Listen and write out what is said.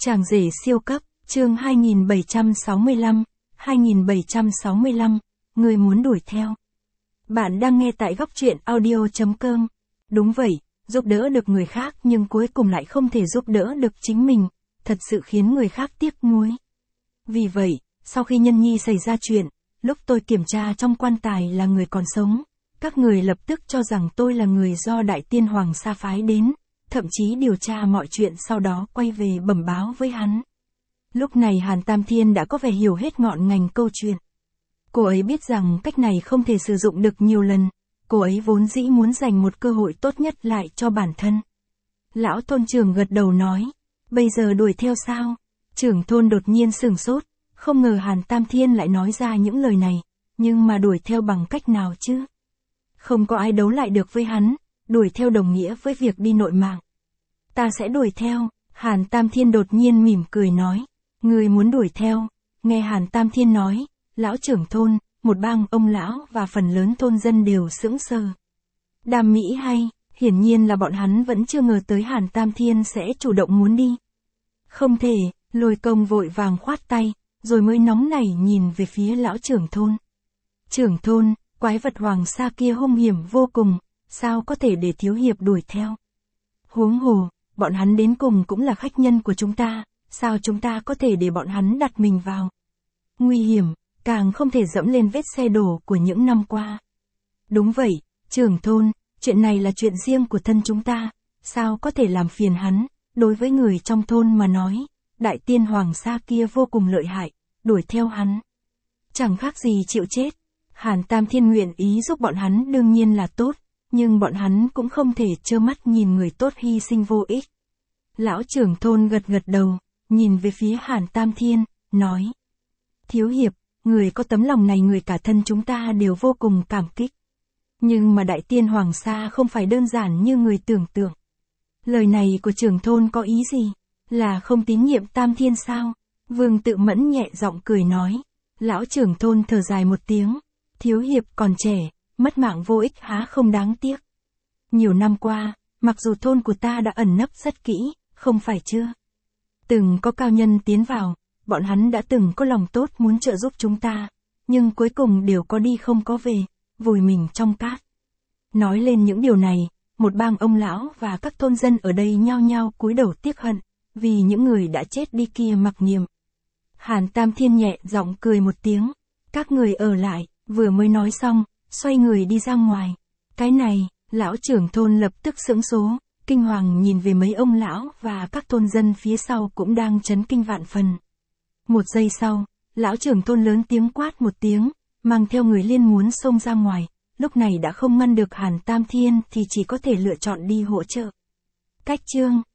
Chàng rể siêu cấp, chương 2765, người muốn đuổi theo. Bạn đang nghe tại góc truyện audio.com. Đúng vậy, giúp đỡ được người khác nhưng cuối cùng lại không thể giúp đỡ được chính mình, thật sự khiến người khác tiếc nuối. Vì vậy, sau khi Nhân Nhi xảy ra chuyện, lúc tôi kiểm tra trong quan tài là người còn sống, các người lập tức cho rằng tôi là người do Đại Tiên Hoàng Sa phái đến, thậm chí điều tra mọi chuyện sau đó quay về bẩm báo với hắn. Lúc này Hàn Tam Thiên đã có vẻ hiểu hết ngọn ngành câu chuyện. Cô ấy biết rằng cách này không thể sử dụng được nhiều lần, cô ấy vốn dĩ muốn dành một cơ hội tốt nhất lại cho bản thân. Lão thôn trưởng gật đầu nói, bây giờ đuổi theo sao? Trưởng thôn đột nhiên sửng sốt, không ngờ Hàn Tam Thiên lại nói ra những lời này, nhưng mà đuổi theo bằng cách nào chứ? Không có ai đấu lại được với hắn, đuổi theo đồng nghĩa với việc đi nội mạng. Ta sẽ đuổi theo, Hàn Tam Thiên đột nhiên mỉm cười nói, người muốn đuổi theo, nghe Hàn Tam Thiên nói, lão trưởng thôn, một bang ông lão và phần lớn thôn dân đều sững sờ. Đam mỹ hay, hiển nhiên là bọn hắn vẫn chưa ngờ tới Hàn Tam Thiên sẽ chủ động muốn đi. Không thể, Lôi Công vội vàng khoát tay, rồi mới nóng nảy nhìn về phía lão trưởng thôn. Trưởng thôn, quái vật hoàng sa kia hung hiểm vô cùng, sao có thể để thiếu hiệp đuổi theo? Huống hồ, bọn hắn đến cùng cũng là khách nhân của chúng ta, sao chúng ta có thể để bọn hắn đặt mình vào? Nguy hiểm, càng không thể dẫm lên vết xe đổ của những năm qua. Đúng vậy, trưởng thôn, chuyện này là chuyện riêng của thân chúng ta, sao có thể làm phiền hắn? Đối với người trong thôn mà nói, Đại Tiên Hoàng Sa kia vô cùng lợi hại, đuổi theo hắn chẳng khác gì chịu chết. Hàn Tam Thiên nguyện ý giúp bọn hắn đương nhiên là tốt, nhưng bọn hắn cũng không thể trơ mắt nhìn người tốt hy sinh vô ích. Lão trưởng thôn gật gật đầu, nhìn về phía Hàn Tam Thiên, nói, thiếu hiệp, người có tấm lòng này người cả thân chúng ta đều vô cùng cảm kích. Nhưng mà Đại Tiên Hoàng Sa không phải đơn giản như người tưởng tượng. Lời này của trưởng thôn có ý gì? Là không tín nhiệm Tam Thiên sao? Vương Tự Mẫn nhẹ giọng cười nói. Lão trưởng thôn thở dài một tiếng. Thiếu hiệp còn trẻ, mất mạng vô ích há không đáng tiếc. Nhiều năm qua, mặc dù thôn của ta đã ẩn nấp rất kỹ, không phải chưa? Từng có cao nhân tiến vào, bọn hắn đã từng có lòng tốt muốn trợ giúp chúng ta, nhưng cuối cùng đều có đi không có về, vùi mình trong cát. Nói lên những điều này, một bang ông lão và các thôn dân ở đây nhao nhao cúi đầu tiếc hận, vì những người đã chết đi kia mặc niệm. Hàn Tam Thiên nhẹ giọng cười một tiếng, các người ở lại, vừa mới nói xong, xoay người đi ra ngoài. Cái này, lão trưởng thôn lập tức sững số, kinh hoàng nhìn về mấy ông lão và các thôn dân phía sau cũng đang chấn kinh vạn phần. Một giây sau, lão trưởng thôn lớn tiếng quát một tiếng, mang theo người liên muốn xông ra ngoài, lúc này đã không ngăn được Hàn Tam Thiên thì chỉ có thể lựa chọn đi hỗ trợ. Cách chương